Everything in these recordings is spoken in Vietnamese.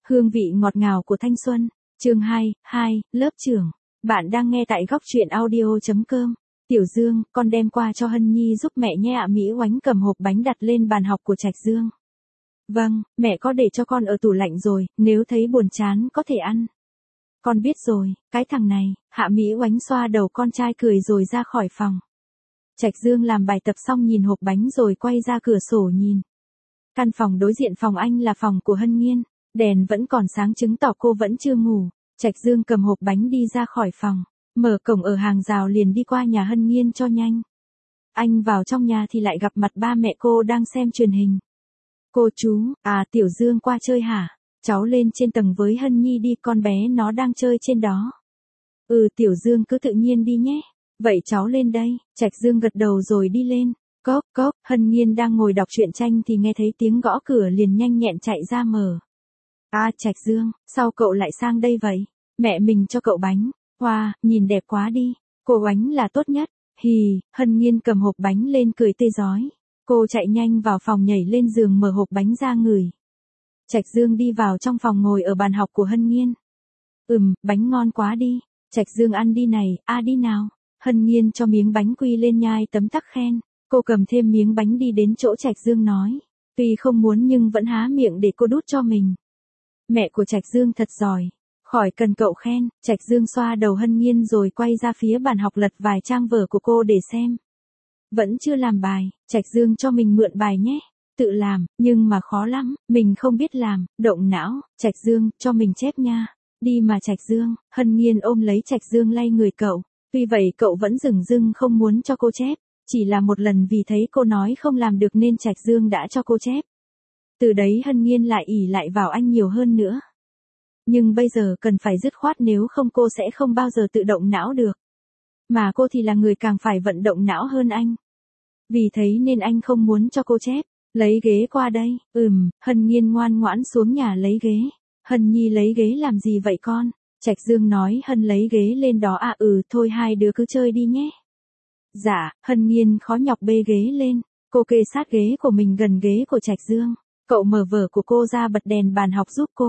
Hương vị ngọt ngào của thanh xuân. Chương 2, lớp trưởng. Bạn đang nghe tại góc truyện audio.com. Tiểu Dương, con đem qua cho Hân Nhi giúp mẹ nhé ạ. Mỹ Oánh cầm hộp bánh đặt lên bàn học của Trạch Dương. Vâng, mẹ có để cho con ở tủ lạnh rồi, nếu thấy buồn chán có thể ăn. Con biết rồi, cái thằng này. Hạ Mỹ Oánh xoa đầu con trai cười rồi ra khỏi phòng. Trạch Dương làm bài tập xong nhìn hộp bánh rồi quay ra cửa sổ nhìn. Căn phòng đối diện phòng anh là phòng của Hân Nhiên. Đèn vẫn còn sáng chứng tỏ cô vẫn chưa ngủ. Trạch Dương cầm hộp bánh đi ra khỏi phòng. Mở cổng ở hàng rào liền đi qua nhà Hân Nhiên cho nhanh. Anh vào trong nhà thì lại gặp mặt ba mẹ cô đang xem truyền hình. Cô chú, Tiểu Dương qua chơi hả? Cháu lên trên tầng với Hân Nhi đi, con bé nó đang chơi trên đó. Tiểu Dương cứ tự nhiên đi nhé. Vậy cháu lên đây. Trạch Dương gật đầu rồi đi lên. Cốc cốc, Hân Nhiên đang ngồi đọc truyện tranh thì nghe thấy tiếng gõ cửa liền nhanh nhẹn chạy ra mở. Trạch Dương, sao cậu lại sang đây vậy? Mẹ mình cho cậu bánh. Wow, nhìn đẹp quá đi. Cô Oánh là tốt nhất. Hì, Hân Nhiên cầm hộp bánh lên cười tươi rói. Cô chạy nhanh vào phòng nhảy lên giường mở hộp bánh ra ngửi. Trạch Dương đi vào trong phòng ngồi ở bàn học của Hân Nhiên. Bánh ngon quá đi. Trạch Dương ăn đi này, đi nào. Hân Nhiên cho miếng bánh quy lên nhai tấm tắc khen. Cô cầm thêm miếng bánh đi đến chỗ Trạch Dương nói. Tuy không muốn nhưng vẫn há miệng để cô đút cho mình. Mẹ của Trạch Dương thật giỏi. Khỏi cần cậu khen. Trạch Dương xoa đầu Hân Nhiên rồi quay ra phía bàn học lật vài trang vở của cô để xem. Vẫn chưa làm bài, Trạch Dương cho mình mượn bài nhé. Tự làm, nhưng mà khó lắm, mình không biết làm, động não. Trạch Dương, cho mình chép nha. Đi mà Trạch Dương. Hân Nhiên ôm lấy Trạch Dương lay người cậu. Tuy vậy cậu vẫn dửng dưng không muốn cho cô chép. Chỉ là một lần vì thấy cô nói không làm được nên Trạch Dương đã cho cô chép. Từ đấy Hân Nhiên lại ỷ lại vào anh nhiều hơn nữa. Nhưng bây giờ cần phải dứt khoát, nếu không cô sẽ không bao giờ tự động não được. Mà cô thì là người càng phải vận động não hơn anh. Vì thế nên anh không muốn cho cô chép. Lấy ghế qua đây. Hân Nhiên ngoan ngoãn xuống nhà lấy ghế. Hân Nhi lấy ghế làm gì vậy con? Trạch Dương nói Hân lấy ghế lên đó. Thôi hai đứa cứ chơi đi nhé. Dạ, Hân Nhiên khó nhọc bê ghế lên. Cô kê sát ghế của mình gần ghế của Trạch Dương. Cậu mở vở của cô ra bật đèn bàn học giúp cô.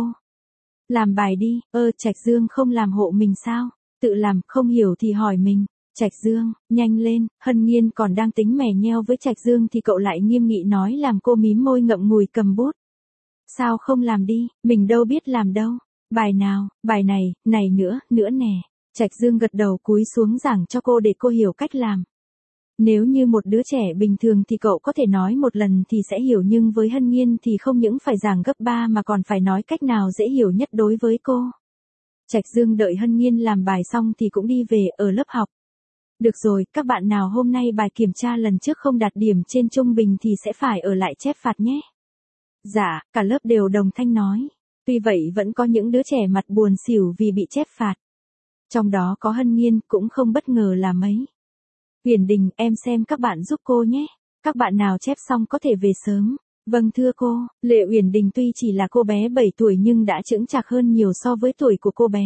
Làm bài đi. Trạch Dương không làm hộ mình sao? Tự làm, không hiểu thì hỏi mình. Trạch Dương, nhanh lên. Hân Nhiên còn đang tính mè nheo với Trạch Dương thì cậu lại nghiêm nghị nói làm cô mím môi ngậm ngùi cầm bút. Sao không làm đi, mình đâu biết làm đâu. Bài nào, bài này nữa nè. Trạch Dương gật đầu cúi xuống giảng cho cô để cô hiểu cách làm. Nếu như một đứa trẻ bình thường thì cậu có thể nói một lần thì sẽ hiểu, nhưng với Hân Nhiên thì không những phải giảng gấp 3 mà còn phải nói cách nào dễ hiểu nhất đối với cô. Trạch Dương đợi Hân Nhiên làm bài xong thì cũng đi về ở lớp học. Được rồi, các bạn nào hôm nay bài kiểm tra lần trước không đạt điểm trên trung bình thì sẽ phải ở lại chép phạt nhé. Dạ, cả lớp đều đồng thanh nói. Tuy vậy vẫn có những đứa trẻ mặt buồn xỉu vì bị chép phạt. Trong đó có Hân Nhiên, cũng không bất ngờ là mấy. Uyển Đình, em xem các bạn giúp cô nhé. Các bạn nào chép xong có thể về sớm. Vâng thưa cô. Lệ Uyển Đình tuy chỉ là cô bé 7 tuổi nhưng đã chững chạc hơn nhiều so với tuổi của cô bé.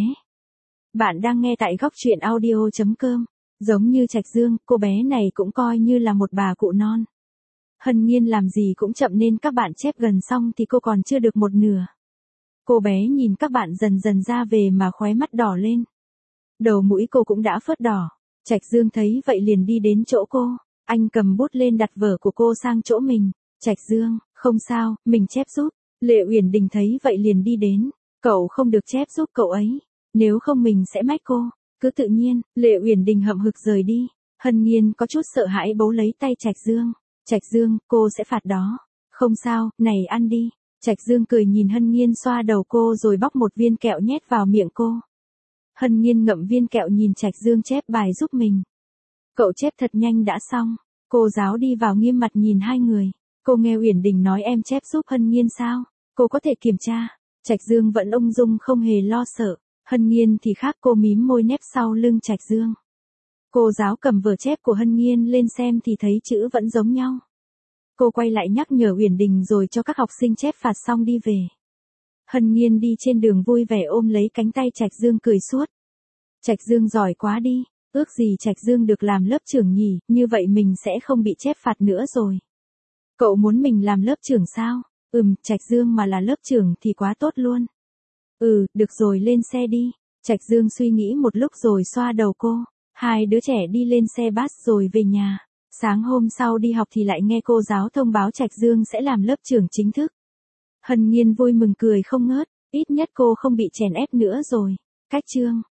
Bạn đang nghe tại góc truyện audio.com. Giống như Trạch Dương, cô bé này cũng coi như là một bà cụ non. Hân Nhiên làm gì cũng chậm nên các bạn chép gần xong thì cô còn chưa được một nửa. Cô bé nhìn các bạn dần dần ra về mà khóe mắt đỏ lên. Đầu mũi cô cũng đã phớt đỏ. Trạch Dương thấy vậy liền đi đến chỗ cô. Anh cầm bút lên đặt vở của cô sang chỗ mình. Trạch Dương, không sao, mình chép giúp. Lệ Uyển Đình thấy vậy liền đi đến. Cậu không được chép giúp cậu ấy. Nếu không mình sẽ mách cô. Cứ tự nhiên. Lệ Uyển Đình hậm hực rời đi. Hân Nhiên có chút sợ hãi bấu lấy tay Trạch Dương. Trạch Dương, cô sẽ phạt đó. Không sao, này ăn đi. Trạch Dương cười nhìn Hân Nhiên xoa đầu cô rồi bóc một viên kẹo nhét vào miệng cô. Hân Nhiên ngậm viên kẹo nhìn Trạch Dương chép bài giúp mình. Cậu chép thật nhanh đã xong. Cô giáo đi vào nghiêm mặt nhìn hai người. Cô nghe Uyển Đình nói em chép giúp Hân Nhiên sao? Cô có thể kiểm tra. Trạch Dương vẫn ung dung không hề lo sợ. Hân Nhiên thì khác, cô mím môi nép sau lưng Trạch Dương. Cô giáo cầm vở chép của Hân Nhiên lên xem thì thấy chữ vẫn giống nhau. Cô quay lại nhắc nhở Uyển Đình rồi cho các học sinh chép phạt xong đi về. Hân Nhiên đi trên đường vui vẻ ôm lấy cánh tay Trạch Dương cười suốt. Trạch Dương giỏi quá đi, ước gì Trạch Dương được làm lớp trưởng nhỉ, như vậy mình sẽ không bị chép phạt nữa rồi. Cậu muốn mình làm lớp trưởng sao? Trạch Dương mà là lớp trưởng thì quá tốt luôn. Được rồi lên xe đi. Trạch Dương suy nghĩ một lúc rồi xoa đầu cô. Hai đứa trẻ đi lên xe bus rồi về nhà. Sáng hôm sau đi học thì lại nghe cô giáo thông báo Trạch Dương sẽ làm lớp trưởng chính thức. Hân Nhiên vui mừng cười không ngớt, ít nhất cô không bị chèn ép nữa rồi. Cách chương